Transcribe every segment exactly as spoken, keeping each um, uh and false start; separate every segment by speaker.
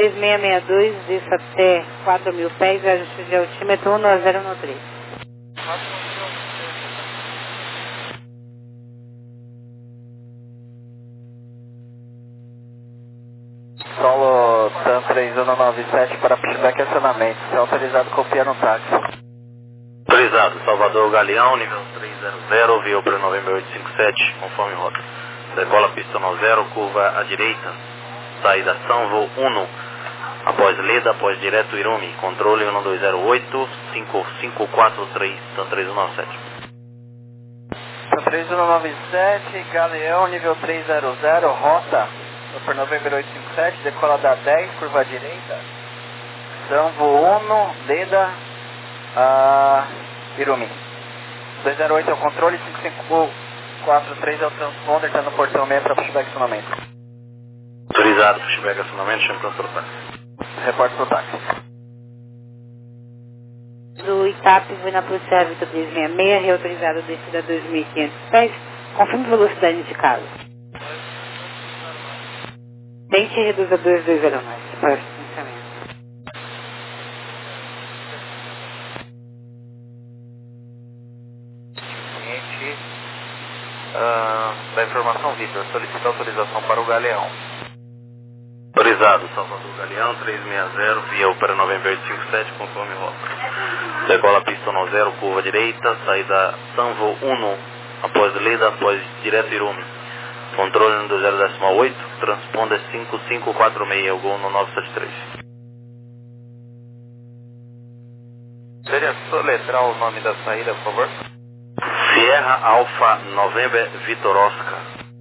Speaker 1: três seis seis dois, desça até quatro mil pés, ajuste de altímetro um nove zero um três.
Speaker 2: Solo TAM três um nove sete para pushback e acionamento. Se é autorizado, copia no táxi.
Speaker 3: Autorizado, Salvador Galeão, nível trezentos, via para November oito cinco sete, conforme rota. Decola pista zero, curva à direita, saída São Voo um, após Leda, após direto Irumi, controle um dois zero oito, cinco cinco quatro três, TAM três um nove sete.
Speaker 2: TAM três um nove sete, Galeão, nível trezentos, rota, para November oito cinco sete, decola da dez, curva à direita, São Voo um, Leda, uh, Irumi. dois zero oito é o controle, cinco cinco quatro três é o transponder, está no portão meio para pushback e acionamento.
Speaker 3: Autorizado, pushback e acionamento, chame para o táxi.
Speaker 2: Reporte para o táxi.
Speaker 1: Do Itap, foi na Polícia Vitor três seis seis, reautorizado descida dois mil e quinhentos pés, confirme velocidade indicada. Tente reduzir a dois dois zero nove, para o financiamento.
Speaker 3: Cliente, uh, da informação Vitor, solicita autorização para o Galeão. Autorizado, Salvador Galeão, trezentos e sessenta, via para November oito cinco sete, conforme rota. Decola pista zero, curva direita, saída São Voo um, após Leda, após direto Irumi. Controle um dois zero oito, transponder cinco cinco quatro seis, o gol no nove sete três. Seria soletrar o nome da saída, por favor? Sierra Alpha November Vitor Oscar.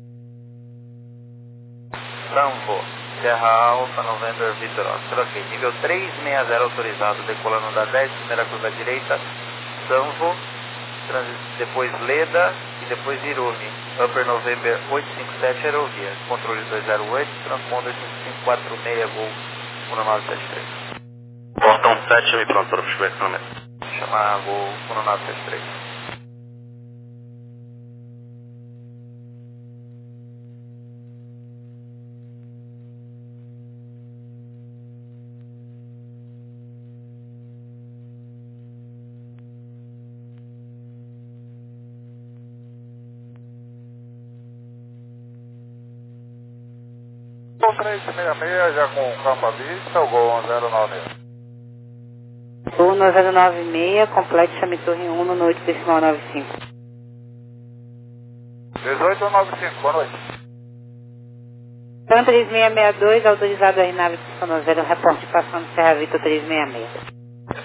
Speaker 3: Sambo, Sierra Alpha November Vitor Oscar. Ok, nível trezentos e sessenta autorizado, decolando da dez, primeira curva à direita, Sambo, depois Leda e depois Irumi. Upper November oito cinco sete, aerovia. Controle dois zero oito, transponder cinco cinco quatro seis, gol um nove sete três. Portão sete e pronto para o pushback. Chamar gol um nove sete três.
Speaker 4: três seis seis, já com campo à vista, o gol zero nove.
Speaker 1: Gol no zero nove seis, complete chame torre um no oito decimal nove cinco.
Speaker 4: dezoito noventa e cinco, boa noite.
Speaker 1: TAM três seis seis dois, autorizado a aeronave zero zero, reporte passando Serra Vitor trezentos e sessenta e seis.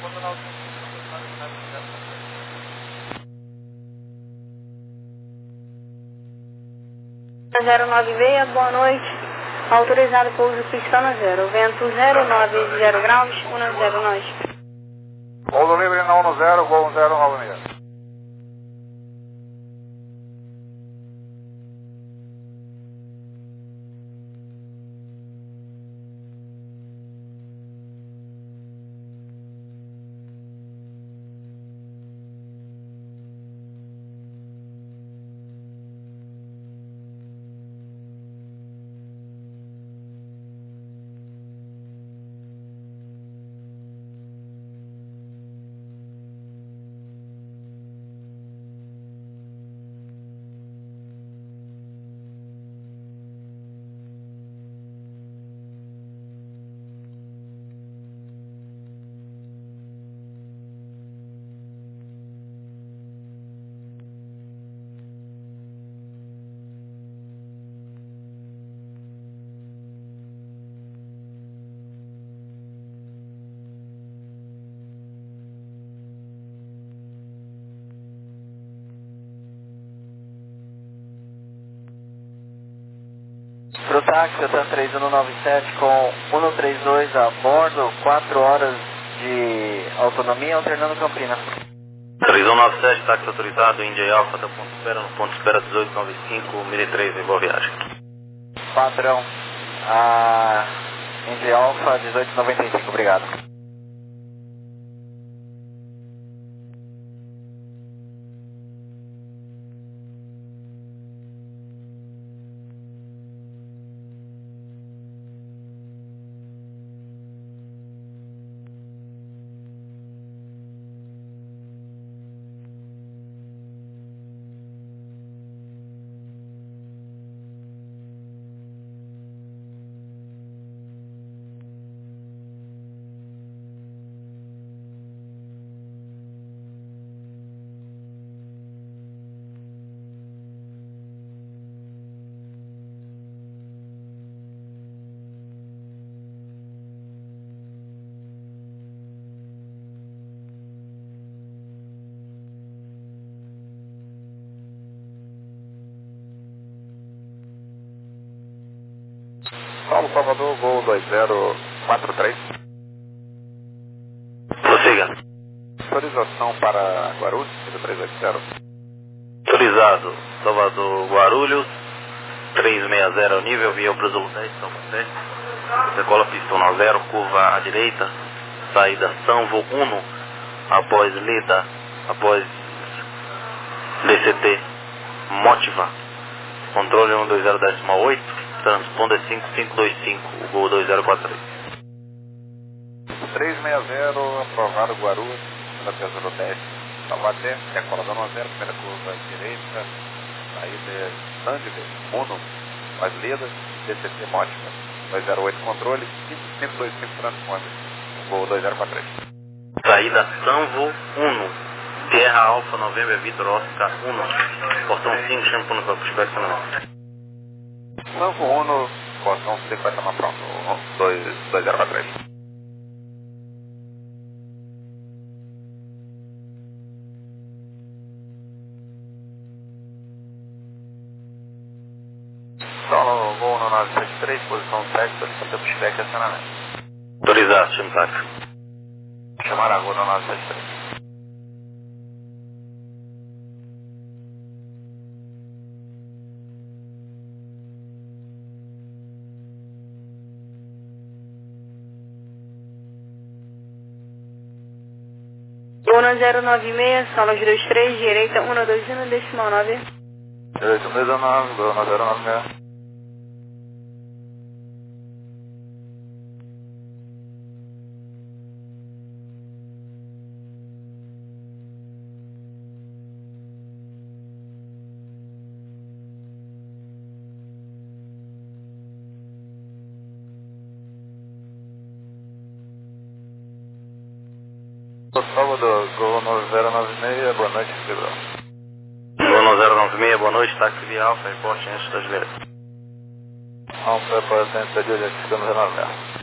Speaker 5: zero nove seis, boa noite. Autorizado pouso pistona zero, vento zero nove zero graus, um zero nós.
Speaker 4: Pouso livre na um zero, gol zero nove seis.
Speaker 2: Pro táxi, TAM três um nove sete com um três dois a bordo, quatro horas de autonomia, alternando Campinas.
Speaker 3: três um nove sete, táxi autorizado, India Alpha, da ponto espera, no ponto espera dezoito noventa e cinco, mil e três, em boa viagem.
Speaker 2: Padrão, a India Alpha dezoito noventa e cinco, obrigado.
Speaker 4: Salvador, Gol dois zero quatro três.
Speaker 3: Prossiga.
Speaker 4: Autorização para Guarulhos, três oito zero.
Speaker 3: Autorizado, Salvador, Guarulhos, três seis zero, nível, via para o dez, São José. Decola pista um zero, curva à direita, saída Sanvo um, após Leda, após D C T, Motiva, controle um dois zero décimo oito, transponder cinco cinco dois cinco, o Gol dois zero quatro três.
Speaker 4: três seis zero, aprovado Guarulhos, da zero dez, Taubaté, decola da um zero, primeira curva à direita, saída Sandiver, Uno, após Leda, D C T, Motiva, dois zero oito, controle, cinco cinco dois cinco, transponder, o Gol dois zero quatro três.
Speaker 3: Saída Sanvo um. Terra Alfa Novembro Vitor Oscar um. Portão cinco, shampoo no campo, estacionamento.
Speaker 4: Sanvo um, portão cinco vai tomar pronto, dois zero quatro três.
Speaker 3: Solo Gol no nove sete três, posição sete, solicita pushback e acionamento. Autorizado, Chimsaca. Chamar a Gol no nove sete três.
Speaker 5: Gol zero nove seis, sala dois três, direita um dois um, decimal nove.
Speaker 4: Direito um dois nove, Gol zero nove seis. Salvador, Gol zero nove seis, boa noite, Gabriel.
Speaker 3: Gol zero nove seis, boa noite, táxi via Alfa, reporte antes das direitas.
Speaker 4: Alfa, presente de hoje, ficamos zero nove seis.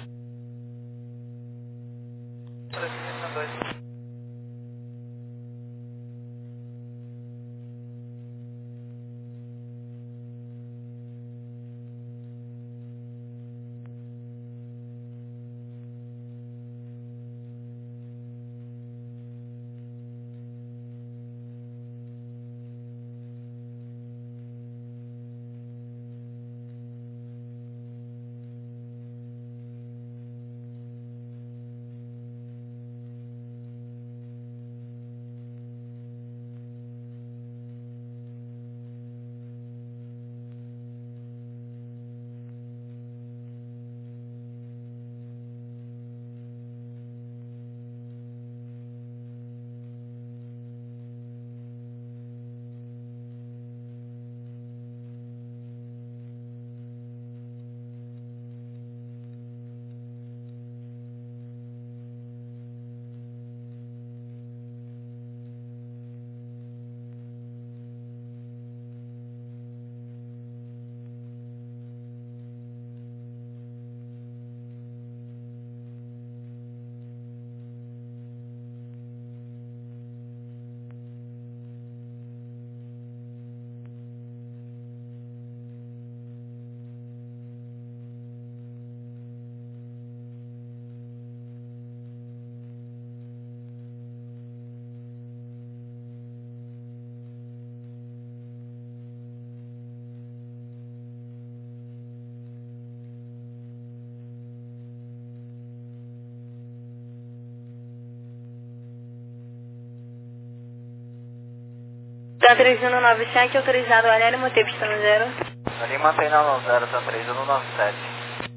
Speaker 5: Tá três um nove sete, autorizado Alério, manter pista no zero.
Speaker 2: Ali mantém na um zero, tá três um nove sete.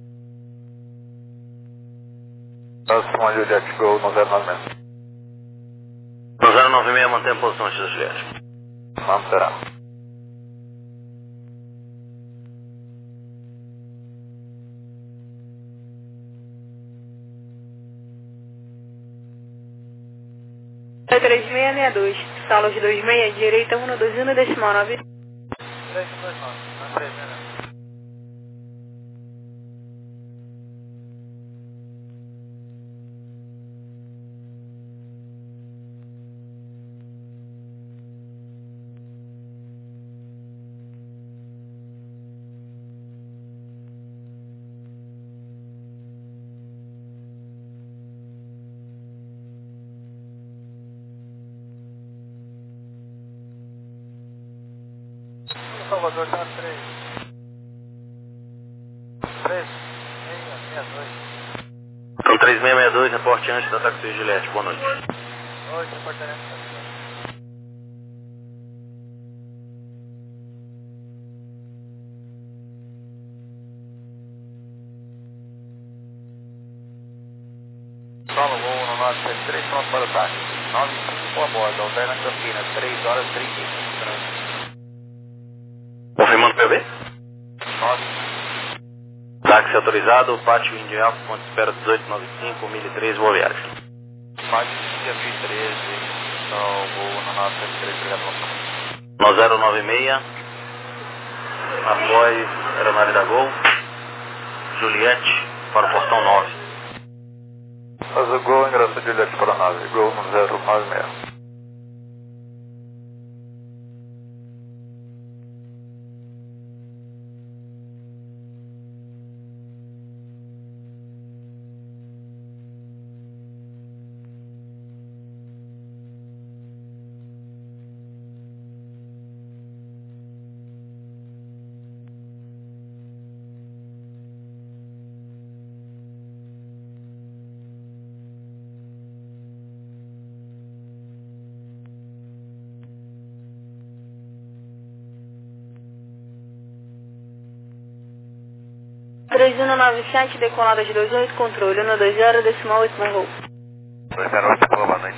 Speaker 4: Próximo Juliette, Gol zero nove seis.
Speaker 3: No zero nove seis, mantém a posição antes das viagens.
Speaker 4: Manterá.
Speaker 5: três seis seis dois, salas dois seis, direita um dois um, decimal nove.
Speaker 2: três dois nove, não três seis seis. Salvador, tá três. três seis seis dois.
Speaker 3: Então três seis seis dois, reporte antes da Taxi Juliette, boa noite.
Speaker 2: Oi, reporte
Speaker 3: Solo voo um nove sete três, pronto para o táxi. nove cinco a bordo, Alterna Campinas, três horas e trinta e cinco. Confirmando P B? nove. Táxi autorizado, pátio Índio Alto, ponto de espera dezoito noventa e cinco, mil e três, boa viagem.
Speaker 2: Pátio Índia P treze, então voo um nove sete três, obrigado por
Speaker 3: No zero nove seis, após aeronave da Gol, Juliette, para o portão nove.
Speaker 2: Faz o Gol, ingresso Juliette para a nave, Gol no zero nove seis.
Speaker 5: três um nove sete, decolada de dois oito, controle um dois zero, decimal oito no voo.
Speaker 4: dois zero oito, boa noite.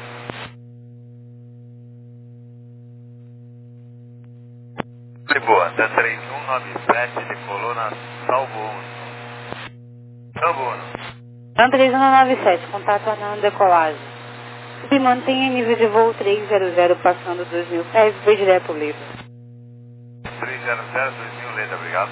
Speaker 4: Lisboa, até três um nove sete, decolou na Salvo um. Salvo um.
Speaker 1: Então três um nove sete, contato aguardando decolagem. Se mantém em nível de voo três zero zero, passando dois mil pés, voo direto livre.
Speaker 4: três zero zero, dois mil, Leda, obrigado.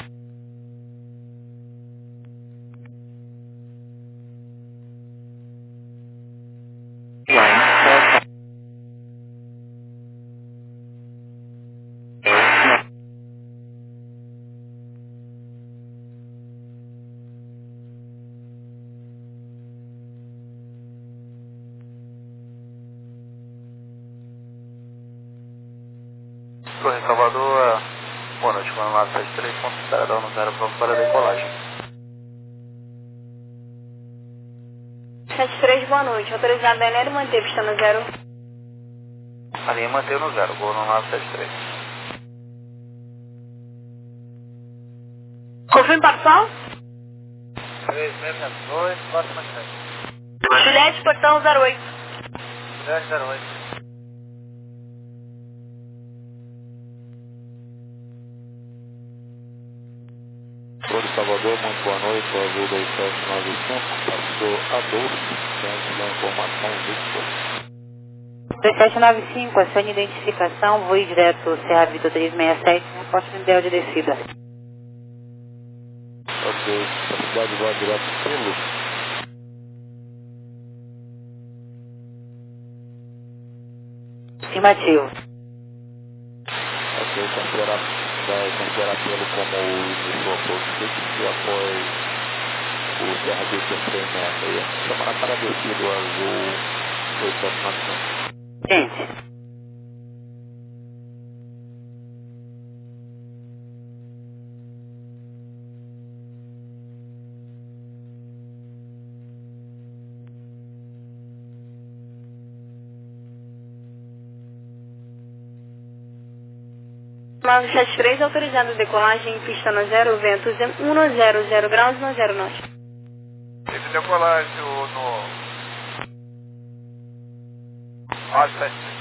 Speaker 2: Correio Salvador, boa noite, um nove sete três, ponto de espera no zero, pronto para a decolagem.
Speaker 5: sete três, boa noite. Autorizado da Enero, manter pista no zero.
Speaker 2: A linha manteve no zero, Gol no nove sete três.
Speaker 5: Confirme parcial?
Speaker 2: três seis dois, próxima sete.
Speaker 5: Juliette, portão zero oito.
Speaker 2: dez zero oito.
Speaker 6: Correio Salvador, muito boa noite, o azul dois sete nove cinco, passou Adolfo, diante da informação Victor.
Speaker 1: dois sete nove cinco, a sua identificação, voo direto Serra Vitor três seis sete, reporte mundial de descida.
Speaker 6: Ok, a cidade vai direto pelo.
Speaker 1: Afirmativo.
Speaker 6: Ok, considerar, vai considerar pelo como o inicial approach e após o Serra Vitor três seis seis, chamará para descida o azul dois sete nove cinco.
Speaker 1: Gente,
Speaker 5: nove sete três, autorizado decolagem, pista no zero, ventos um zero zero graus no zero norte.
Speaker 4: Esse decolagem no nove sete três.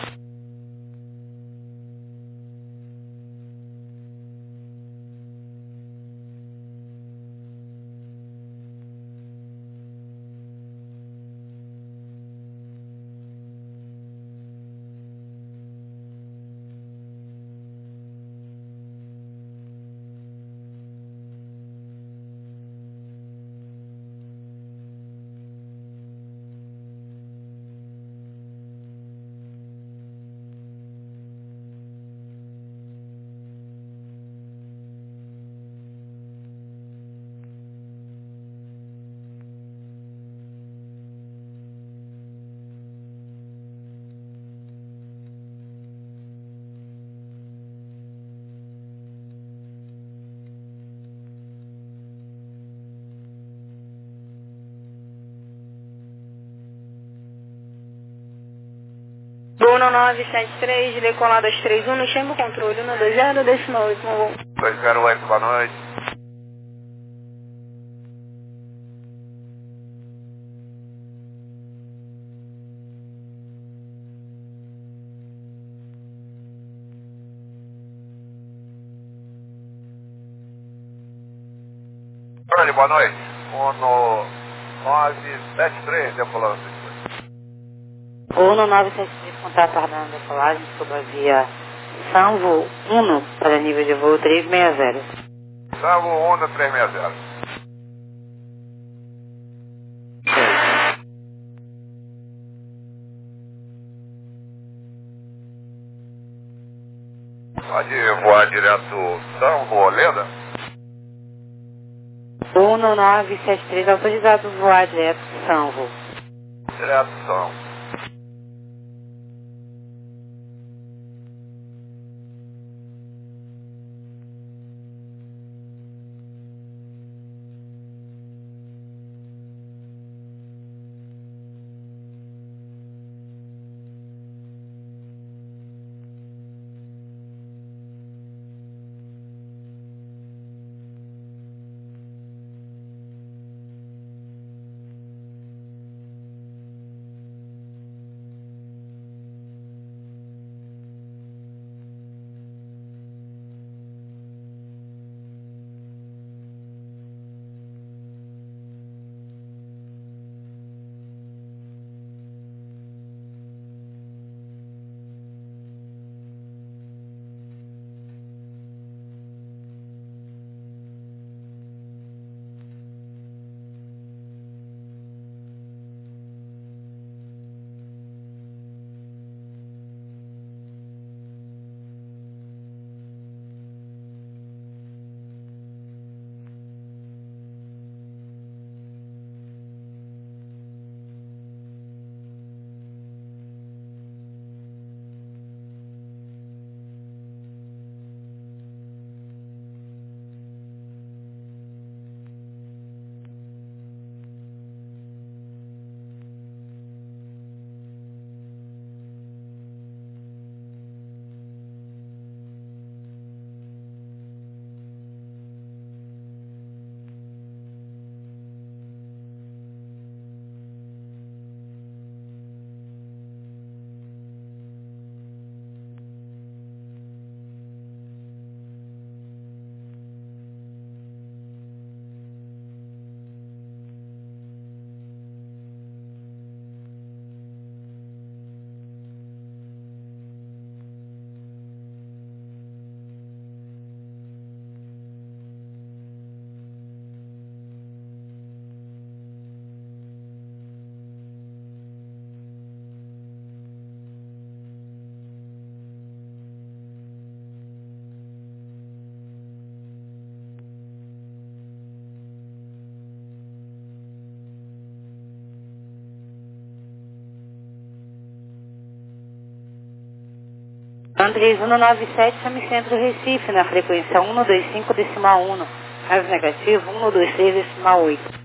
Speaker 5: um nove sete três, decolado às três um, no chama o controle, um dois zero, décima oito, voo.
Speaker 4: dois zero oito, boa noite. Olha, boa noite. Uno nove sete três, decolando.
Speaker 1: Uno nove sete três, contato aguardando decolagem sobre a via Sanvo um para nível de voo três seis zero.
Speaker 4: Sanvo um três seis zero. Pode voar direto Sanvo, Olinda?
Speaker 1: Uno nove sete três, autorizado a voar direto Sanvo.
Speaker 4: Direto Sanvo.
Speaker 1: Andrés um nove sete, chame Centro Recife, na frequência um dois cinco decimal um, caso negativo um dois seis decimal oito.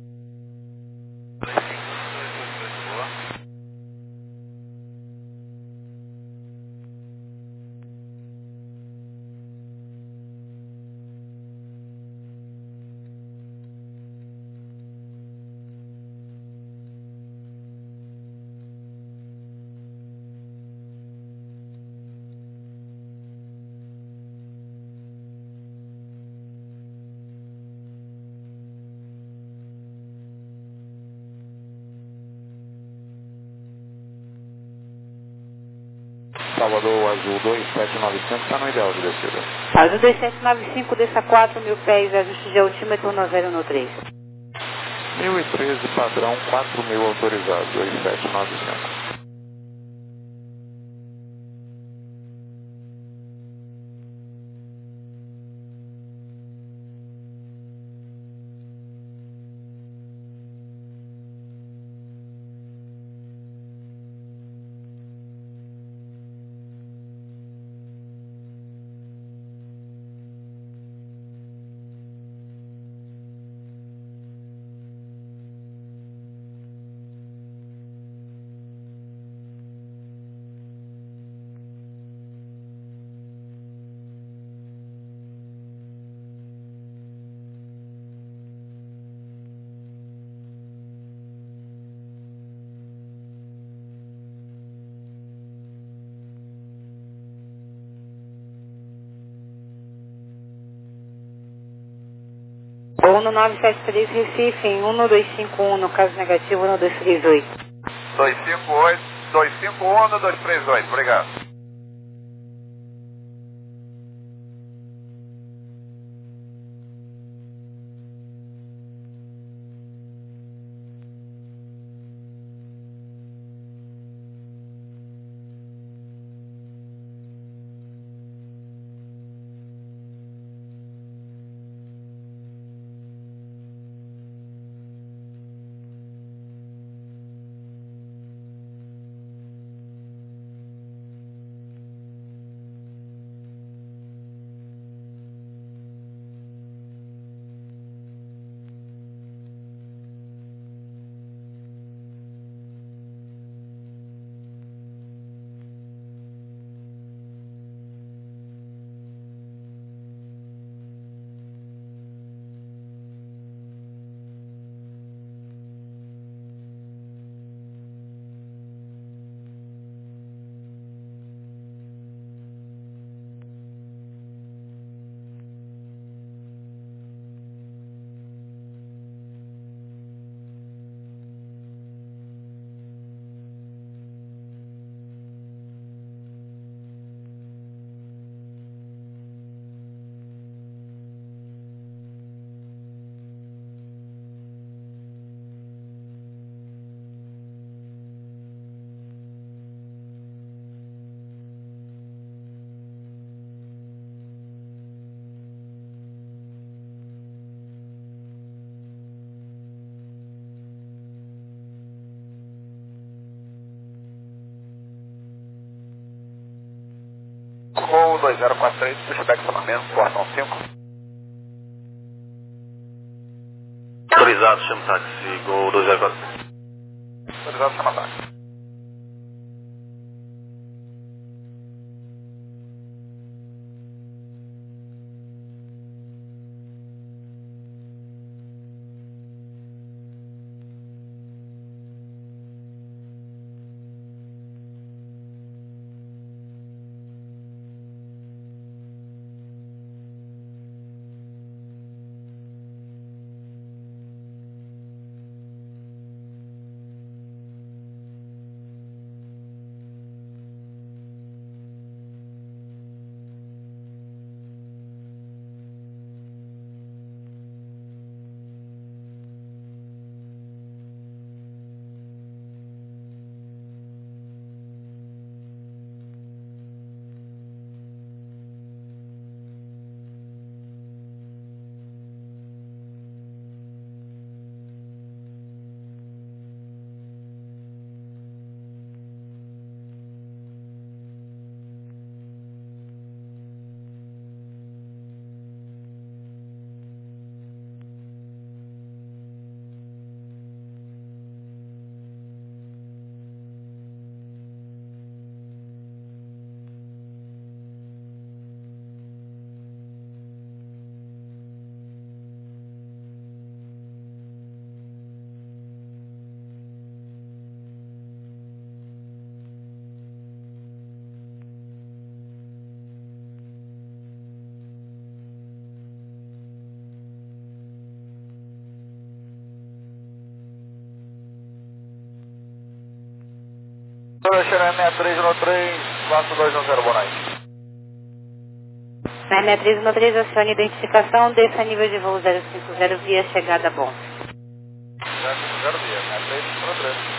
Speaker 6: Salvador Azul dois sete nove cinco está no ideal de descida.
Speaker 1: Azul dois sete nove cinco, desça quatro mil pés, ajuste de altímetro no zero no três.
Speaker 6: mil e treze padrão, quatro mil autorizado, dois sete nove cinco.
Speaker 1: Ou no nove sete três Recife, em um dois cinco um, no caso negativo, um dois três oito.
Speaker 4: dois cinco oito, dois cinco um, dois três oito, obrigado. Gol dois zero quatro três, pushback Samamento, portão cinco.
Speaker 3: Autorizado, chama táxi, Gol dois zero quatro três.
Speaker 4: Autorizado, chama táxi. seis três um três, quatro dois um zero, boa noite.
Speaker 1: seis três um três, acione identificação, desça nível de voo zero cinco zero, via chegada bom.
Speaker 4: zero cinco zero, via, seis três um três.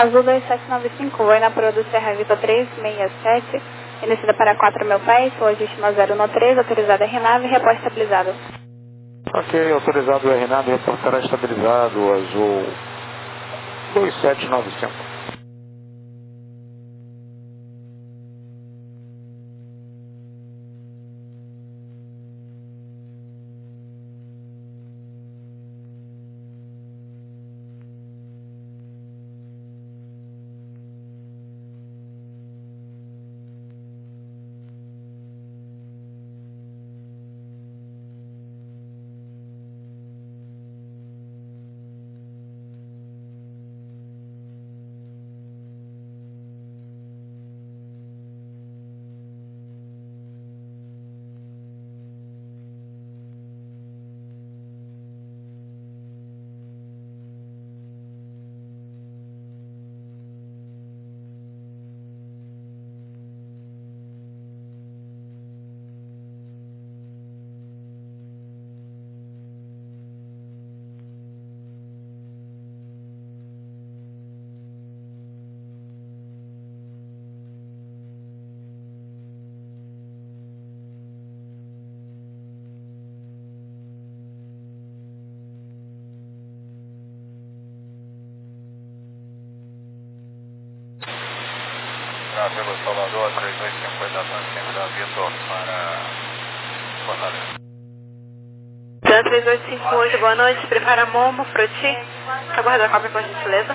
Speaker 5: Azul dois sete nove cinco, vou na Pro do Serra Vitor três seis sete, descida para quatro mil pés, o ajuste no zero um três, autorizado R nave, reposto estabilizado.
Speaker 6: Ok, autorizado o R nave, reportará estabilizado, Azul dois sete nove cinco.
Speaker 3: Tráfego Salvador, três dois cinco, oito da Vitor para Fortaleza.
Speaker 5: Dan três dois cinco oito, boa noite, prepara Momo, Froti, aguarda a cópia por gentileza.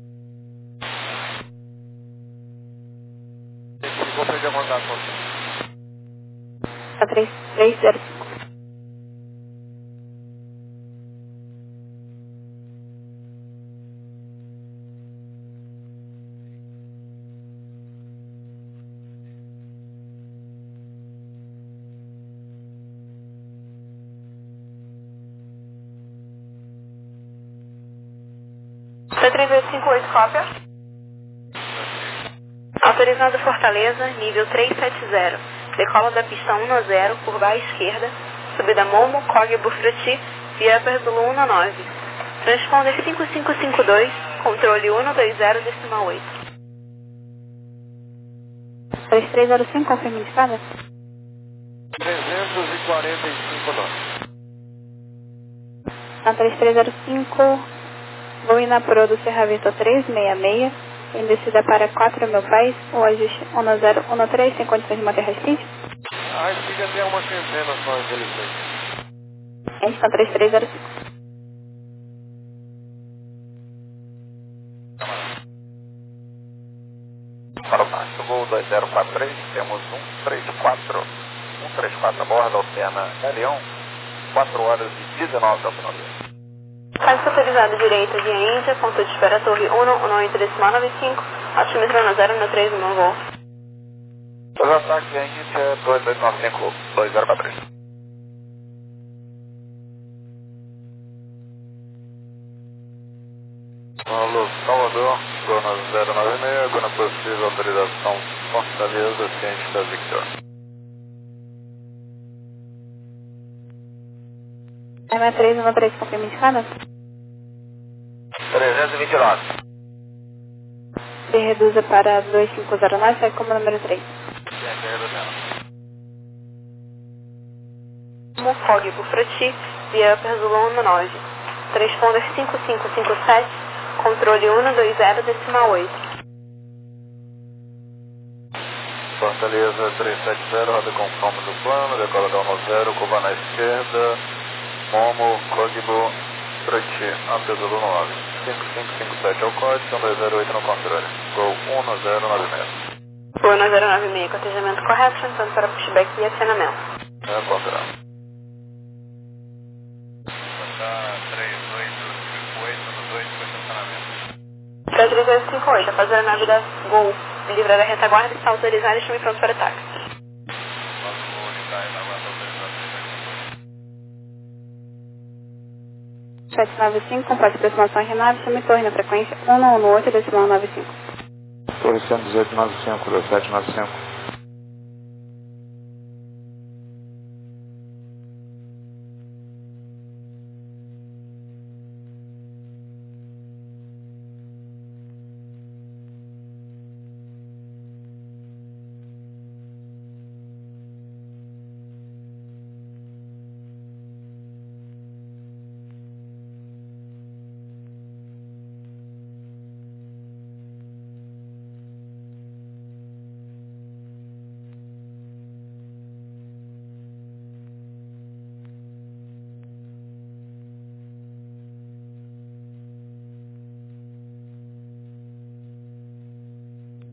Speaker 4: Vou perder contato com você.
Speaker 5: Tá três três zero cinco. C três dois cinco oito, cópia. Autorizado Fortaleza, nível trezentos e setenta. Decola da pista um zero, curva à esquerda. Subida Momo, Cog Bufruti, via Upper Zulu um nove. Transponder cinco cinco cinco dois, controle um dois zero, decimal oito. três três zero cinco, confirma indicada?
Speaker 4: trezentos e quarenta e cinco nós.
Speaker 5: Na três três zero cinco, vou ir na Pro do Serra Vitor três seis seis, em descida para quatro mil pés, o ajuste um zero um três, sem condições de manter high speed.
Speaker 4: A speed até uma centena só, infelizmente.
Speaker 5: A gente está três três zero cinco.
Speaker 3: Para o baixo, voo dois zero quatro três, temos um três quatro, um três quatro a bordo, alterna Galeão, quatro horas e dezenove da autonomia.
Speaker 5: Faz autorizado direita via Índia, ponto de espera torre um um oito decimal nove cinco, altímetro no zero um três no voo.
Speaker 3: Os ataques em Índia, dois oito nove cinco, dois zero quatro três.
Speaker 4: Alô, Salvador, zona zero nove seis, quando possível, autorização Fortaleza, ciente da Victor.
Speaker 5: M três um três, confirma indicada?
Speaker 3: trezentos e vinte e nove.
Speaker 5: Se reduza para dois cinco zero nove, segue como número três. Cog Bufruti, via Upper Zulu um nove. Transponder cinco cinco cinco sete, controle um dois zero decimal oito.
Speaker 4: Fortaleza trezentos e setenta, roda conforme do plano, decola da um zero, curva na esquerda, Momo, Cogbo, Froti, Apesolo nove. cinco cinco cinco sete é o código, são dois zero oito no controle. Gol um zero nove seis.
Speaker 5: Gol um zero nove seis, cotejamento correto, entrando para pushback e acionamento.
Speaker 4: É, controle.
Speaker 3: três oito cinco oito no dois para estacionamento.
Speaker 5: três três oito cinco oito, a fazer a nave da Gol, livre da retaguarda, está autorizada e estamos prontos para ataque. sete nove cinco, complete aproximação Renave, chame torre na frequência um um oito decimal nove cinco.
Speaker 6: Torre cento e dezoito nove cinco, dois sete nove cinco.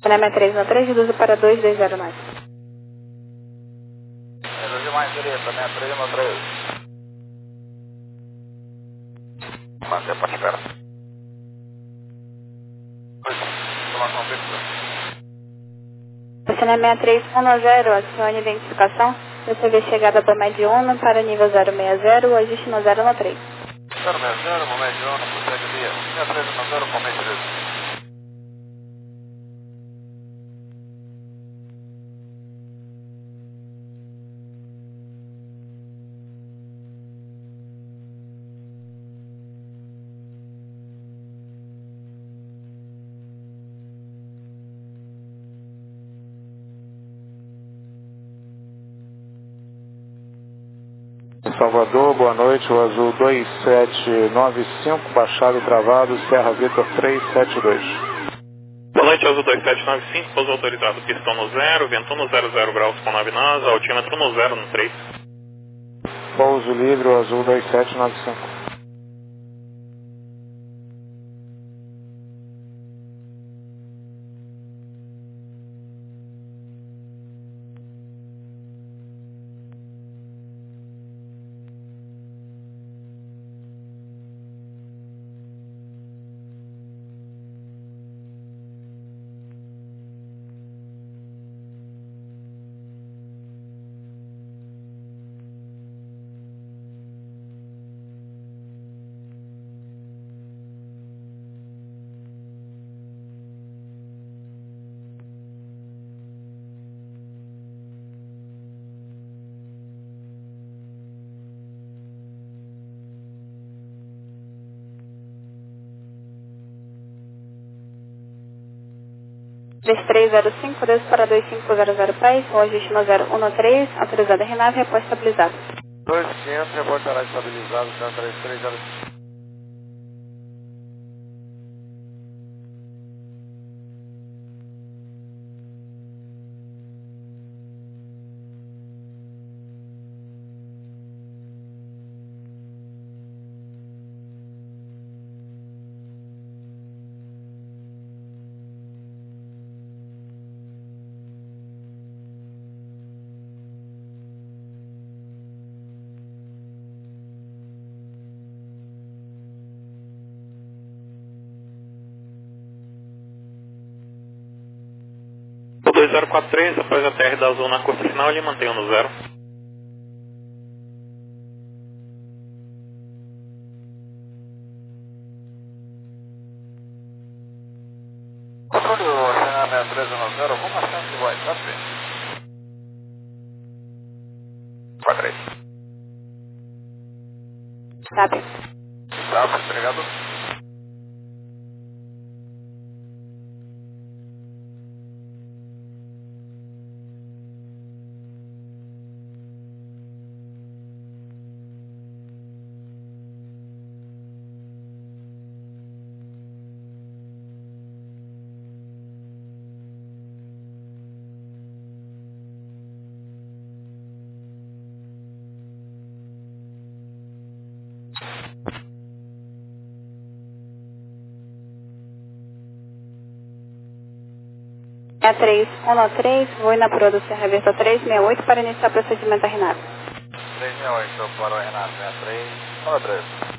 Speaker 5: Cinema três um três, reduzo para dois dois zero nove.
Speaker 3: Reduziu mais direita, né? três um três. Manter para espera. Informação veicular.
Speaker 5: Cinema três um zero, acione identificação. Receber chegada do Mediano para nível zero seis zero, ajuste no zero um três.
Speaker 3: zero seis zero, momento de ono, prossegue via. seis três um zero, momento de três.
Speaker 7: Salvador, boa noite, o azul dois sete nove cinco, baixado e travado, Serra Vitor três sete dois.
Speaker 8: Boa noite, azul dois sete nove cinco, pouso autorizado, pistão no zero, vento no zero zero graus com nove nós, altímetro no zero no três.
Speaker 7: Pouso livre, o azul dois sete nove cinco.
Speaker 5: três três zero cinco, dois para dois cinco zero zero pés, o ajuste no zero um três, autorizada Renave, repórto estabilizado.
Speaker 3: dois quinhentos, reportará estabilizado, três três zero cinco.
Speaker 8: dois zero quatro três, após a T R da Azul na curta final, ele mantém no zero.
Speaker 3: Controle o Cinema três um zero, alguma chance de WhatsApp? quatro três.
Speaker 5: Sabe?
Speaker 3: Tá, obrigado.
Speaker 5: É três um três, vou na Pro do Serra Vitor três seis oito para iniciar o procedimento da Renave.
Speaker 3: três seis oito para o Renato, seis três um três.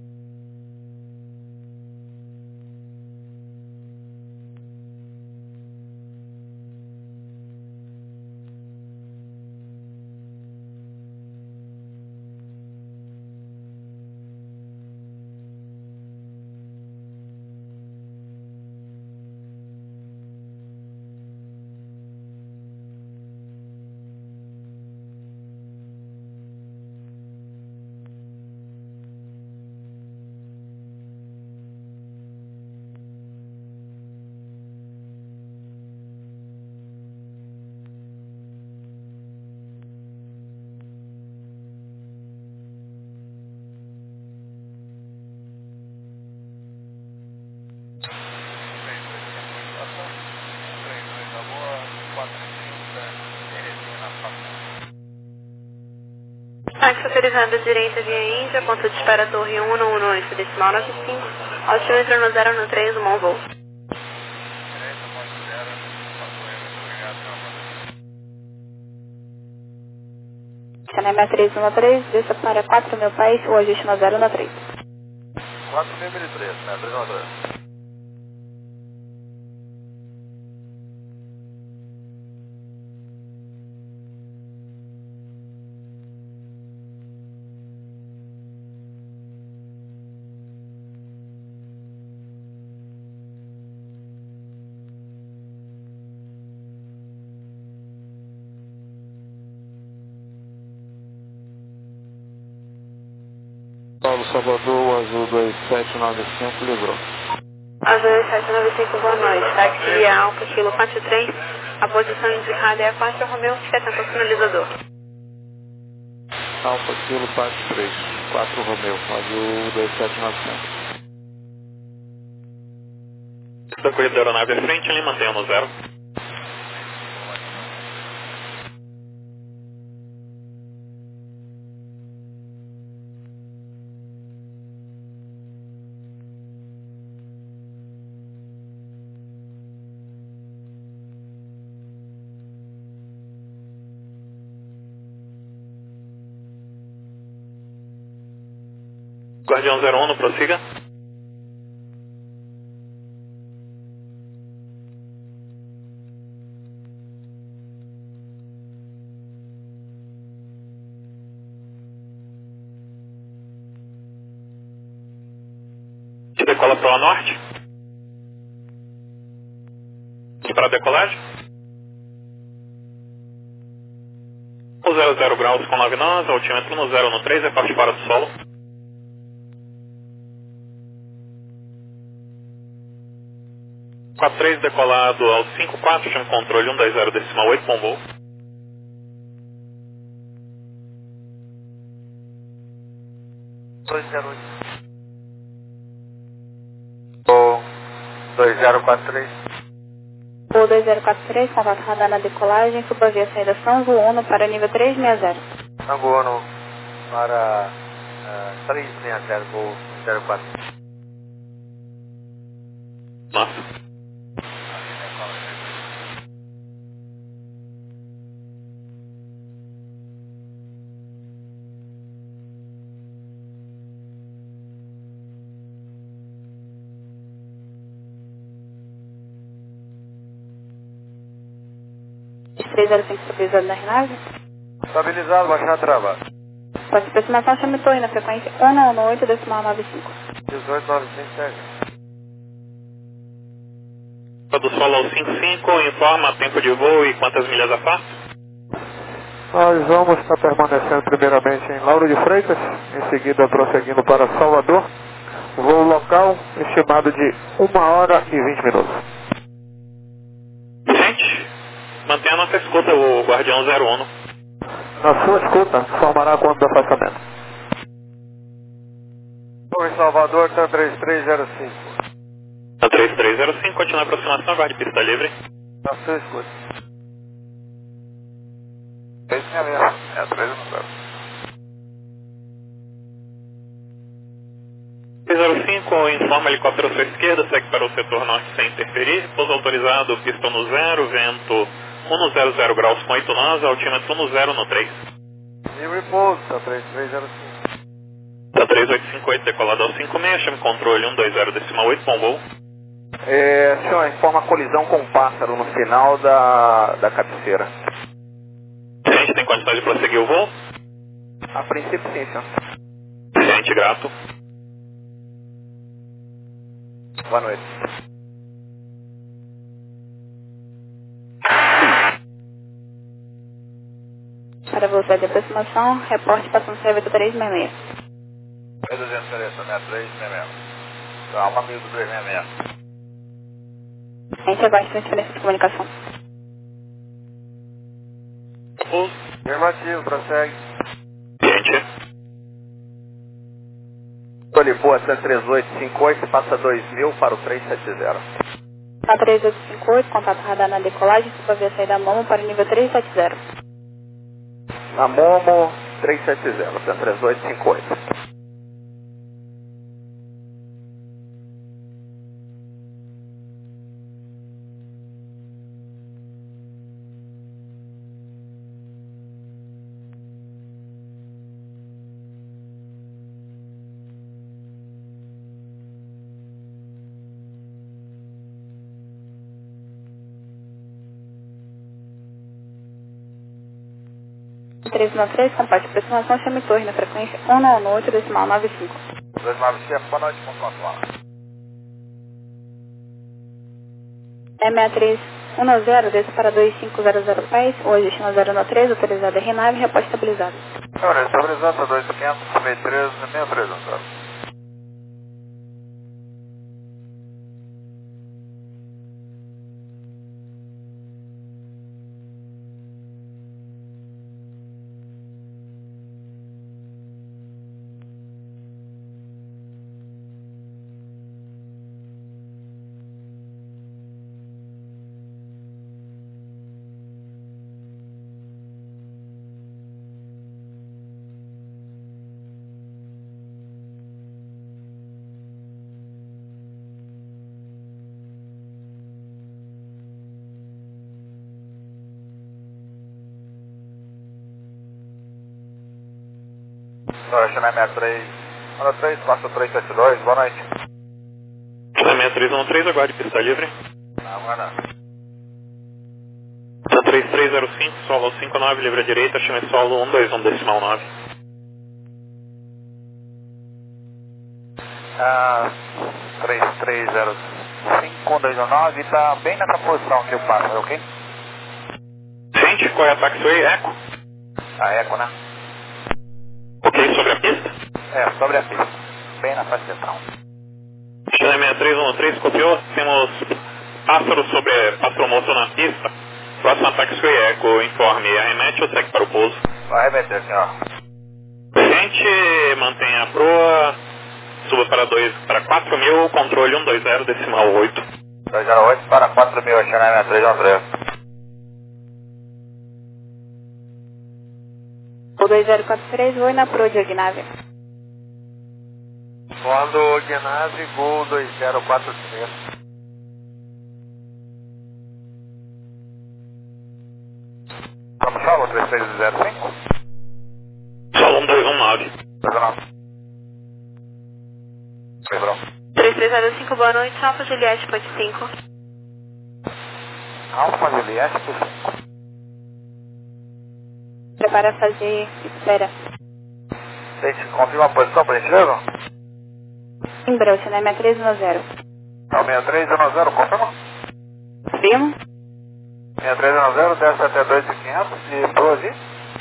Speaker 5: Táxi autorizada direita via Índia, ponto de espera Torre um um um, decimal nove cinco, altímetro no zero um três, bom voo.
Speaker 3: Direita, ponto zero.
Speaker 5: Cessna M três um três, desça para quatro mil pés, o ajuste no zero no três.
Speaker 3: quatro mil e três, né? três um três.
Speaker 7: Paulo Salvador, Azul dois sete nove cinco, livrou.
Speaker 5: Azul dois sete nove cinco, boa noite. Táxi via Alfa, Kilo quatro três, a posição indicada é a quatro Romeu, fica atento ao sinalizador.
Speaker 7: Alfa Kilo quatro três, quatro Romeu, Azul dois sete nove cinco.
Speaker 8: Da corrida da aeronave à frente, ele mantém no zero. Guardião zero um, prossiga. Te decola para o norte. E para a decolagem. O zero zero graus com nove nós, altímetro no zero no três, é parte fora do solo. quatro três decolado ao cinco quatro, chama controle um dois zero decimal oito, bom voo.
Speaker 3: dois zero oito. Ou dois zero quatro três.
Speaker 5: O dois zero quatro três, contato radar na decolagem, suba via saída São João para nível três seis zero.
Speaker 3: São João para uh, três seis zero, voo zero quatro.
Speaker 8: Nossa.
Speaker 5: três zero cinco estabilizado na aeronave.
Speaker 3: Estabilizado, baixar travado.
Speaker 5: Pode aproximação, chame Torre na frequência um nove oito decimal nove cinco.
Speaker 3: dezoito nove cinco sete.
Speaker 8: Do solo ao cinco cinco, informa tempo de voo e quantas milhas afasta?
Speaker 7: Nós vamos estar permanecendo primeiramente em Lauro de Freitas, em seguida prosseguindo para Salvador. Voo local estimado de uma hora e vinte minutos.
Speaker 8: Gente, mantenha a nossa escuta, o Guardião zero um.
Speaker 7: Na sua escuta, informará quando do afastamento.
Speaker 3: Torre Salvador, T três três zero cinco.
Speaker 8: A três três zero cinco, continua a aproximação, aguarde pista livre.
Speaker 3: Na sua escuta.
Speaker 4: três seis zero, é três um zero.
Speaker 8: três zero cinco, informa helicóptero à sua esquerda, segue para o setor norte sem interferir, pouso autorizado, pista no zero, vento um zero zero graus com oito nós, altímetro no zero no três.
Speaker 3: E repouso, T três três zero cinco.
Speaker 8: Tá três oito cinco oito, decolado ao cinco seis, chame controle um dois zero decimal oito, bom voo.
Speaker 2: É, senhor, informa colisão com um pássaro no final da, da cabeceira.
Speaker 8: Gente, tem condições de prosseguir o voo?
Speaker 2: A princípio sim, senhor.
Speaker 8: Gente, grato.
Speaker 2: Boa noite.
Speaker 5: Para velocidade de aproximação, reporte passando cerveja três seis seis.
Speaker 4: três duzentos selecionar três seis seis. Calma, amigo do três seis seis.
Speaker 5: A gente aguarda transferência de comunicação.
Speaker 8: Pouso.
Speaker 3: Afirmativo, prossegue.
Speaker 8: Gente.
Speaker 2: Lisboa, T três oito cinco oito, passa dois mil para o três sete zero.
Speaker 5: A três oito cinco oito, contato radar na decolagem, suba via saída Momo para nível três sete zero.
Speaker 2: Na Momo, três sete zero, T três oito cinco oito.
Speaker 5: três um três, comparte aproximação, chame torre na frequência um nove oito, decimal nove cinco.
Speaker 4: dois nove cinco, boa noite, ponto atual.
Speaker 5: É seis três um zero, desce para dois cinco zero zero pés, hoje destino zero um três, autorizado R nove, reposta estabilizado.
Speaker 4: Senhora, estabilizado, dois quinhentos, sessenta e três, sessenta e três, zero. Senhora, China sessenta e três, um três, quatro três sete dois, boa noite.
Speaker 8: China sessenta e três um três, aguarde pista livre.
Speaker 4: Não, aguarda.
Speaker 8: três três zero cinco, solo cinco nove, livre à direita, chame solo um dois um, decimal nove.
Speaker 4: Ah, três três zero cinco, um dois um nove, está bem nessa posição que eu passo, ok?
Speaker 8: Sente, qual é a taxiway? Eco?
Speaker 4: A Eco, né?
Speaker 8: Ok, sobre a pista?
Speaker 4: É, sobre a pista. Bem na faixa central.
Speaker 8: China sessenta e três um três, copiou. Temos pássaro sobre pássaro moço na pista. Próxima taxiway Eco, informe. Arremete ou segue para o pouso?
Speaker 4: Vai remeter, senhor.
Speaker 8: Sente, mantenha a proa. Suba para dois, para quatro mil, controle um dois zero, decimal oito.
Speaker 4: dois zero oito para quatro mil, China sessenta e três um três.
Speaker 5: O dois zero quatro três, vou na proa de Ognave.
Speaker 4: Bordo Ognave, Gol dois zero quatro três. Vamos solo, três três zero cinco?
Speaker 8: Solo um dois um nove.
Speaker 5: três três zero cinco, boa noite, Alfa Juliette, ponte cinco.
Speaker 4: Alfa Juliette, ponte cinco.
Speaker 5: Prepara a fazer espera.
Speaker 4: Gente, confirma a posição, por gentileza?
Speaker 5: Em breu, China sessenta e três um zero.
Speaker 4: Não, sessenta e três um zero, confirma?
Speaker 5: Primo?
Speaker 4: sessenta e três um zero, desce até dois mil e quinhentos e proa de?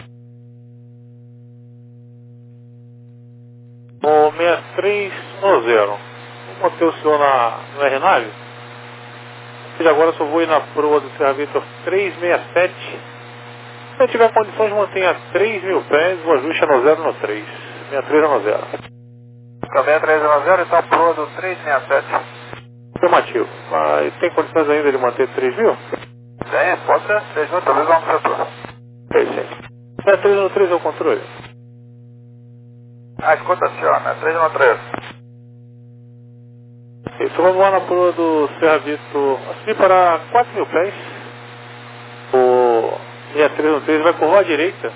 Speaker 7: O sessenta e três um zero. Vou manter o senhor na, no R nove. E agora eu só vou ir na proa do Serra Vitor trezentos e sessenta e sete. Se eu tiver condições, mantenha três mil pés, o ajuste é no zero no três. sessenta e três um zero.
Speaker 4: Então, sessenta e três um zero, então proa do trezentos e sessenta e sete.
Speaker 7: Afirmativo. Mas tem condições ainda de manter três mil?
Speaker 4: Tem, pode ser. três mil, talvez vamos no setor.
Speaker 7: É isso aí. sessenta e três um três é o controle.
Speaker 4: Ah, escuta, senhor, né? três um três.
Speaker 7: Então vamos lá na proa do Serra Vitor. Subir para quatro mil pés. O sessenta e três um três vai curvar à direita.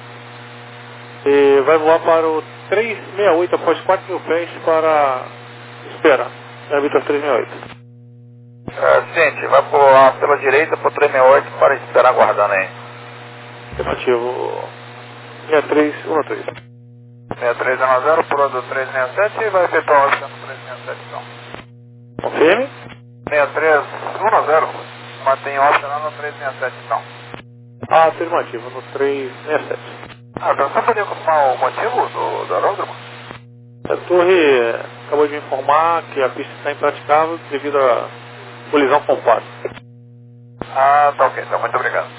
Speaker 7: E vai voar para o trezentos e sessenta e oito após quatro mil pés para esperar. Serra Vitor trezentos e sessenta e oito.
Speaker 4: É, gente, vai pular pela direita para o trezentos e sessenta e oito para esperar aguardando aí.
Speaker 7: Afirmativo. sessenta e três um três.
Speaker 4: sessenta e três um zero, proa do trezentos e sessenta e sete e vai efetuar o oito trezentos e sessenta e sete então.
Speaker 7: Confirme.
Speaker 4: sessenta e três um zero, mantém o opcional no trezentos e sessenta e sete então.
Speaker 7: Afirmativo, no trezentos e sessenta e sete.
Speaker 4: Ah, então você poderia confirmar o motivo do, do aeródromo?
Speaker 7: A torre acabou de me informar que a pista está impraticável devido à colisão com o pato.
Speaker 4: Ah, tá ok, então muito obrigado.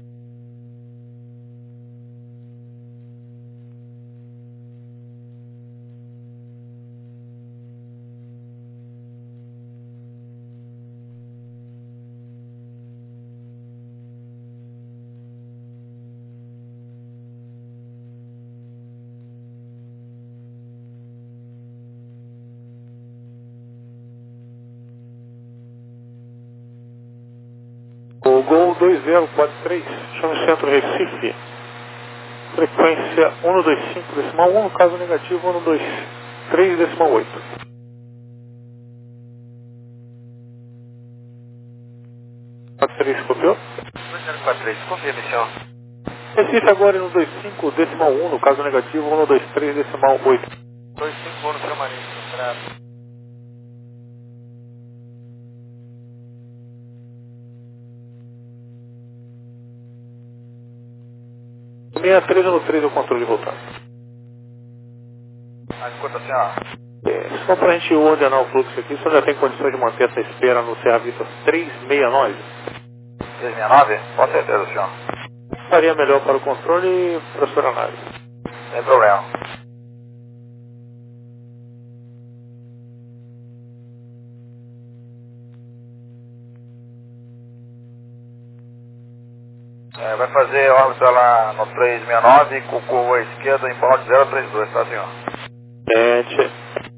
Speaker 7: O Gol dois zero quatro três, chama Centro Recife. Frequência um dois cinco decimal um, no caso negativo um dois três decimal oito. quatro três, copiou?
Speaker 4: dois zero quatro três, confirme, senhor.
Speaker 7: Recife agora no dois cinco decimal um, no caso negativo, um dois três decimal oito.
Speaker 3: dois cinco um no seu marítimo, entrada.
Speaker 7: seis três um três é o controle voltado.
Speaker 3: A escuta, senhor.
Speaker 7: É, só para a gente ordenar o fluxo aqui, o senhor já tem condições de manter essa espera no Serra Vitor três seis nove?
Speaker 3: três seis nove? Com certeza, senhor.
Speaker 7: Faria melhor para o controle e para a sua análise.
Speaker 3: Sem problema. É, vai fazer órbita lá no três seis nove com curva à esquerda em ponto zero três dois, tá, senhor?
Speaker 7: Sete.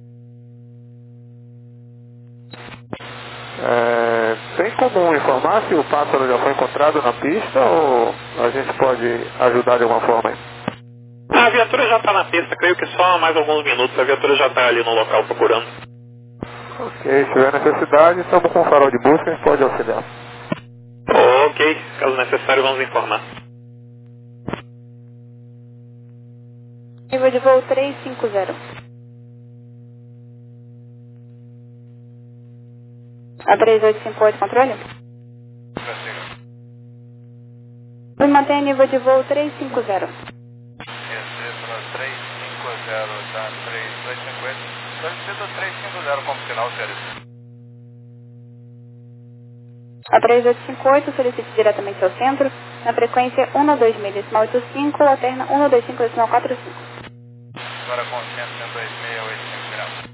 Speaker 9: É, tem como informar se o pássaro já foi encontrado na pista ou a gente pode ajudar de alguma forma aí?
Speaker 8: A viatura já está na pista, creio que só mais alguns minutos a viatura já está ali no local procurando.
Speaker 9: Ok, se tiver necessidade, estamos com o farol de busca, a gente pode auxiliar.
Speaker 8: Ok, caso necessário vamos informar.
Speaker 5: Nível de voo três cinco zero. A três oito cinco oito, controle? Vou manter nível de voo três cinco zero.
Speaker 3: três cinco zero, tá? três dois cinco oito. Solicito três cinco zero como sinal, senhores.
Speaker 5: A três oito cinco oito solicite diretamente ao centro, na frequência um dois seis decimal oito cinco, alterna um dois cinco decimal quatro cinco.
Speaker 3: Agora com centro cento e dois seis oito cinco graus.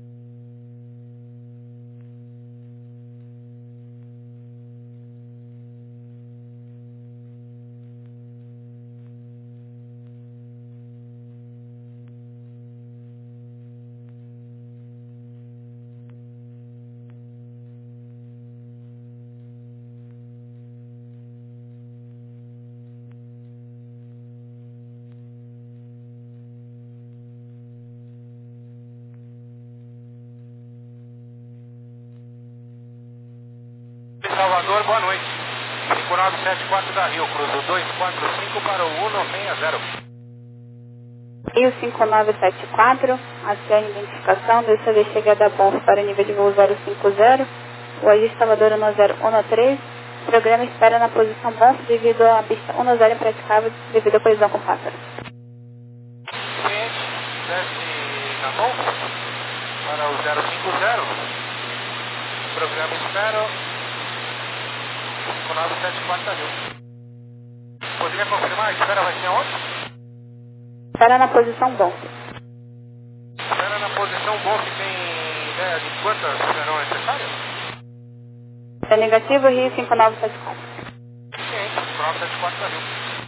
Speaker 3: Salvador, boa noite. cinco nove sete quatro da Rio, cruzo dois quatro cinco para o um nove zero.
Speaker 5: Rio cinco nove sete quatro, acione identificação, dessa vez chegada a Bonf para o nível de voo zero cinco zero, o Agir Salvador um zero um três, programa espera na posição Bonf devido à pista um zero impraticável devido à colisão com o pássaro.
Speaker 3: Cliente, desce na Bonf para o zero cinco zero, programa espera cinco nove sete quatro da Rio. Poderia confirmar? A espera vai ser onde?
Speaker 5: Espera na posição Bonf.
Speaker 3: Espera na posição Bonf, tem ideia de quantas serão necessárias?
Speaker 5: É negativo, Rio cinco nove sete quatro.
Speaker 3: Sim, cinco nove sete quatro da Rio.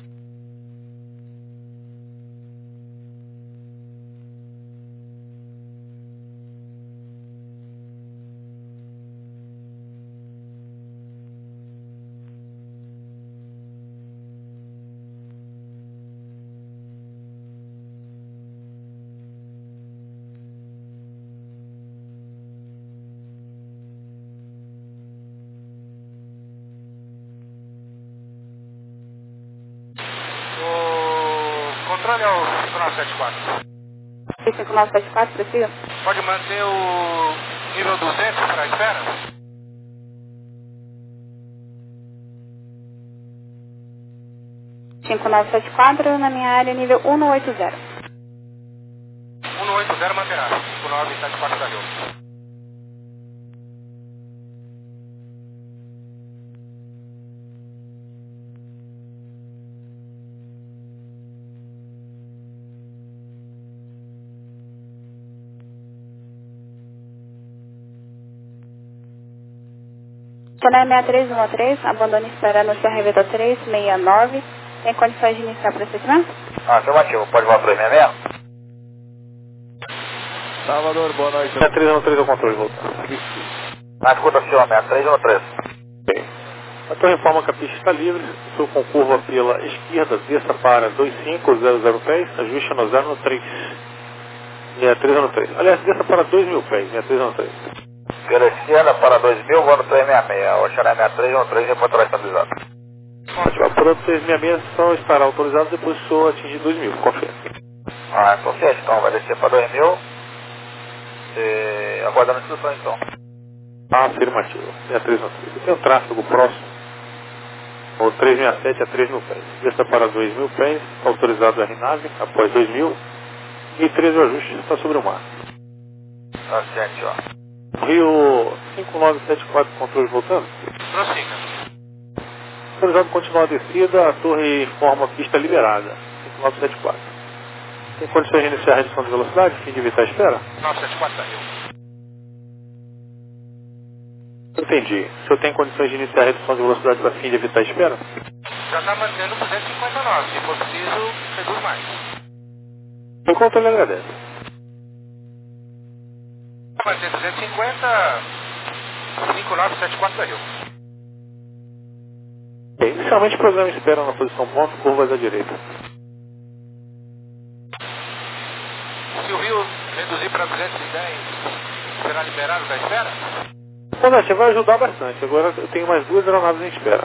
Speaker 3: Controle ao cinco nove sete quatro.
Speaker 5: cinco nove sete quatro, precisa?
Speaker 3: Pode manter o nível duzentos para a espera?
Speaker 5: cinco nove sete quatro, na minha área, nível um oito zero.
Speaker 3: um oito zero manterá. cinco nove sete quatro da Rio.
Speaker 5: Canal seis três um três, abandone espera no Serra Vitor três seis nove. Tem condições de iniciar o procedimento?
Speaker 3: Ah, afirmativo. Pode voar três seis seis?
Speaker 9: Salvador, boa noite.
Speaker 7: seis três um três é o controle voltado.
Speaker 3: Ah, escuta, senhor, seis três um três.
Speaker 7: Bem, a torre informa que a pista está livre, estou com curva pela esquerda, desça para dois cinco zero zero pés, ajuste no zero três. seis três um três. Aliás, desça para dois mil pés, seis três um três.
Speaker 3: Pela esquerda para dois mil, voando três seis seis. Oxané seis três um três, reportará estabilizado.
Speaker 7: Ativar por três seis seis só estará autorizado depois que o senhor atingir dois mil, confia.
Speaker 3: Ah, confiante, então vai descer para dois mil. E aguardando instruções então.
Speaker 7: Ah, afirmativo. sessenta e três no três. Tem um tráfego próximo. O trezentos e sessenta e sete a três mil pés. Desça para dois mil pés, autorizado a R nave, após dois mil. E treze o ajuste, está sobre o mar.
Speaker 3: Tá certo, ó.
Speaker 7: Rio cinco nove sete quatro, controle voltando.
Speaker 3: Prossiga.
Speaker 7: Autorizado a continuar a descida, a torre informa pista liberada. cinco nove sete quatro. Tem condições de iniciar a redução de velocidade, fim de evitar a espera?
Speaker 3: nove sete quatro, Rio.
Speaker 7: Entendi. O senhor tem condições de iniciar a redução de velocidade para fim de evitar a espera?
Speaker 3: Já está mantendo duzentos e cinquenta e nove, se for preciso, reduz mais.
Speaker 7: O controle agradece.
Speaker 3: Manter duzentos e cinquenta, cinco nove sete quatro, Rio.
Speaker 7: Bem, inicialmente o programa espera na posição ponto, curvas à direita.
Speaker 3: Se o Rio reduzir para duzentos e dez, será liberado da espera?
Speaker 7: Comandante, vai ajudar bastante. Agora eu tenho mais duas aeronaves em espera.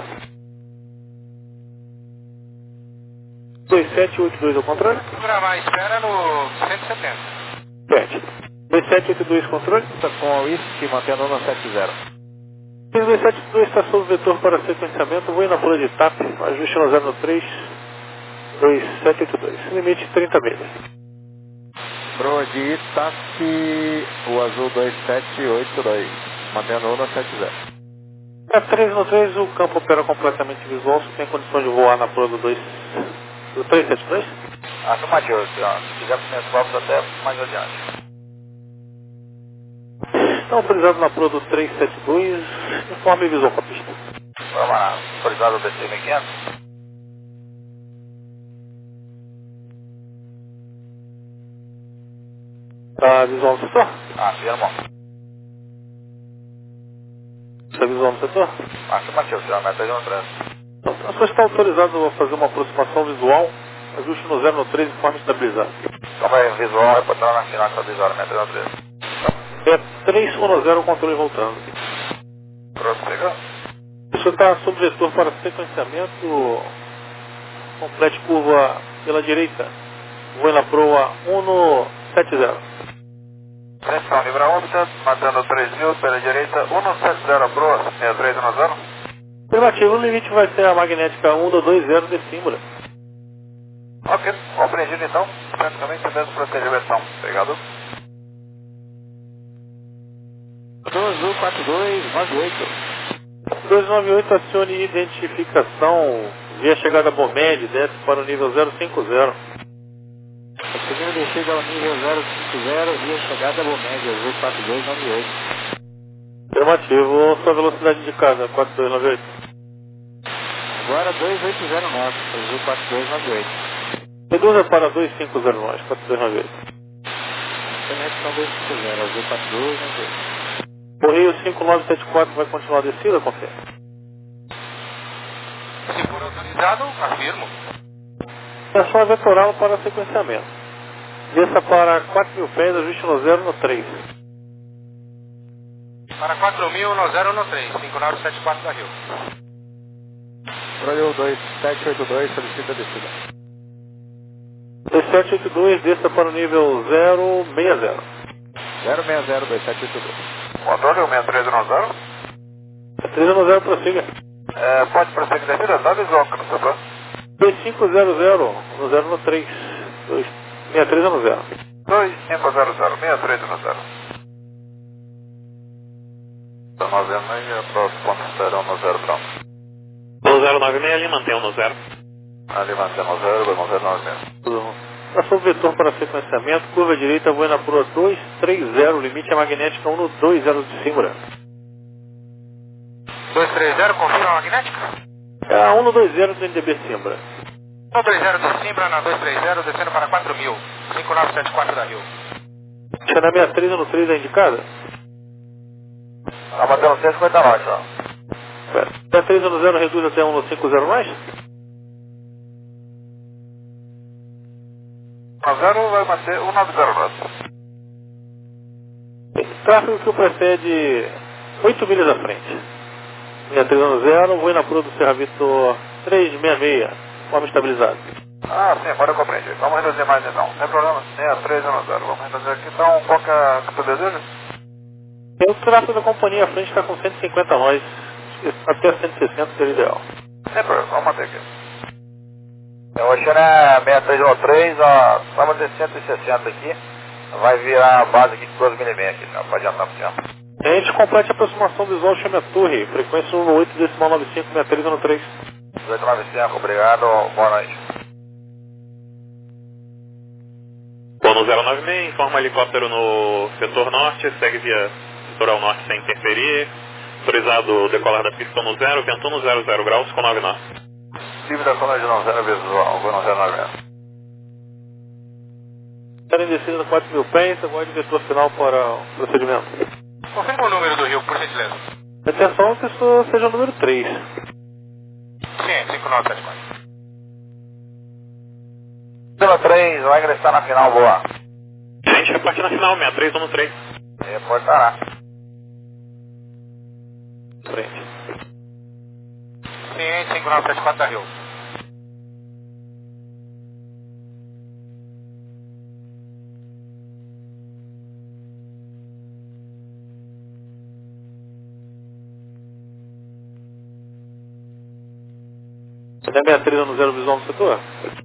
Speaker 7: dois sete oito dois ao contrário.
Speaker 3: Programar a espera no cento e setenta.
Speaker 7: sete. dois sete oito dois controle.
Speaker 9: Está com a Whisky mantendo no sete zero.
Speaker 7: dois sete oito dois está sob o vetor para sequenciamento. Vou ir na pula de T A P. Ajuste no zero no três. dois sete oito dois. Limite trinta milhas.
Speaker 9: Proa de Itape, o azul dois sete oito dois. Mantendo no sete zero.
Speaker 7: É três no três, o campo opera completamente visual. Você tem condição de voar na proa do, dois, do três sete dois?
Speaker 3: Afirmativo, senhor. Se quiser primeiros blocos até mais adiante.
Speaker 7: Está autorizado na proa do três sete dois. Informe visual com a pista.
Speaker 3: Vamos lá. Autorizado o D C mil e quinhentos.
Speaker 7: Está visual no setor?
Speaker 3: Ah, firmou.
Speaker 7: Está visual no setor?
Speaker 3: Afirmativo, senhor. Meta de um trânsito.
Speaker 7: Então, o senhor está autorizado a fazer uma aproximação visual. Ajuste no zero no três e forma estabilizada.
Speaker 3: Então vai visual, reportando na final estabilizada, meta de um trânsito.
Speaker 7: É três um zero, o controle voltando.
Speaker 3: Prossiga.
Speaker 7: O senhor está sob vetor para sequenciamento. Complete curva pela direita. Vou na proa um sete zero.
Speaker 3: Atenção, livre a órbita, matando três mil pela direita, um sete zero proa, sessenta e três zero.
Speaker 7: Afirmativo, o limite vai ser a magnética um dois zero de Símbora.
Speaker 3: Ok, compreendido então. Praticamente o mesmo procedimento. Obrigado.
Speaker 9: Azul quatro dois nove oito.
Speaker 7: dois nove oito, acione identificação via chegada Bomed, desce para o nível zero cinco zero.
Speaker 9: A segunda descida ao nível zero cinco zero via chegada Bomed, azul quatro dois nove oito.
Speaker 7: Afirmativo, sua velocidade indicada, quatro dois nove oito.
Speaker 9: Agora dois oito zero nove, azul quatro dois nove oito.
Speaker 7: Reduza para dois cinco zero nove, quatro dois nove oito.
Speaker 9: Conexão dois cinco zero, azul quatro dois nove oito.
Speaker 7: O Rio cinco nove sete quatro vai continuar a descida, confere?
Speaker 3: Se for autorizado, afirmo.
Speaker 7: É só vetoral para sequenciamento. Desça para quatro mil pés, ajuste no zero no três.
Speaker 3: Para quatro mil no zero no três, cinco nove sete quatro da Rio.
Speaker 9: Rolho dois sete oito dois, solicita a descida.
Speaker 7: dois sete oito dois, desça para o nível zero seis zero.
Speaker 9: zero seis zero dois sete oito dois.
Speaker 3: Controle o seis três um zero.
Speaker 7: três um zero, prossiga.
Speaker 3: É, pode prosseguir descida, dá visual, por favor.
Speaker 7: dois cinco zero zero, no zero no três. seis três no zero.
Speaker 3: dois cinco zero zero, seis três um zero. Estamos vendo aí, a próxima ponto zero no zero, pronto.
Speaker 8: No zero nove seis ali, mantenham no zero.
Speaker 3: Ali mantemos zero, vamos zero nove seis.
Speaker 7: Passou o vetor para sequenciamento, curva direita, voa na proa dois três zero, limite é magnética um dois zero de Símbora.
Speaker 3: dois três zero, confirma a magnética?
Speaker 7: É a um dois zero do N D B Símbora.
Speaker 3: um dois zero de Simbra na dois três zero, descendo para quatro mil, cinco nove sete quatro da Rio.
Speaker 7: Deixa na sessenta e três no três é indicada?
Speaker 3: A batendo cento e cinquenta e nove, ó.
Speaker 7: sessenta e três no zero reduz até um cinco zero mais?
Speaker 3: um zero vai manter um nove zero nove.
Speaker 7: Tráfego que o precede oito milhas à frente. sessenta e três no zero, vou na proa do Serra Vitor três seis seis, forma estabilizada.
Speaker 4: Ah, sim, agora eu compreendi. Vamos reduzir mais então. Sem problema. seis três um zero. Vamos reduzir aqui. Então, qual que é o teu desejo?
Speaker 7: O tráfego da companhia à frente está com cento e cinquenta nós, até cento e sessenta seria ideal.
Speaker 4: Sem problema, vamos manter aqui. O Oceano é seis três um três, ó, estamos de cento e sessenta aqui. Vai virar a base aqui de doze milímetros, então, pode adiantar para o senhor.
Speaker 7: A gente complete a aproximação visual, chama a torre, frequência um oito decimal nove cinco seis três um três.
Speaker 4: oito nove cinco, obrigado, boa noite.
Speaker 8: Bono zero nove seis, informa helicóptero no setor norte, segue via litoral norte sem interferir. Autorizado decolar da pista no zero, vento no zero zero graus com nove nós.
Speaker 4: Livre da coluna de não zero visual, vou não zero nove seis.
Speaker 7: Estarem descendo no quatro mil pés, aguarde o vetor final para o procedimento.
Speaker 10: Confirma o número do rio, por gentileza.
Speaker 7: Atenção que isso seja o número três.
Speaker 10: Sim, cinco nove sete quatro.
Speaker 4: zero três, vai ingressar na final, boa.
Speaker 8: A gente vai partir na final, seis três um três.
Speaker 4: Reportará.
Speaker 7: Frente.
Speaker 10: Sim, cinco nove sete quatro da rio.
Speaker 7: Você tem seis três no zero visual no setor?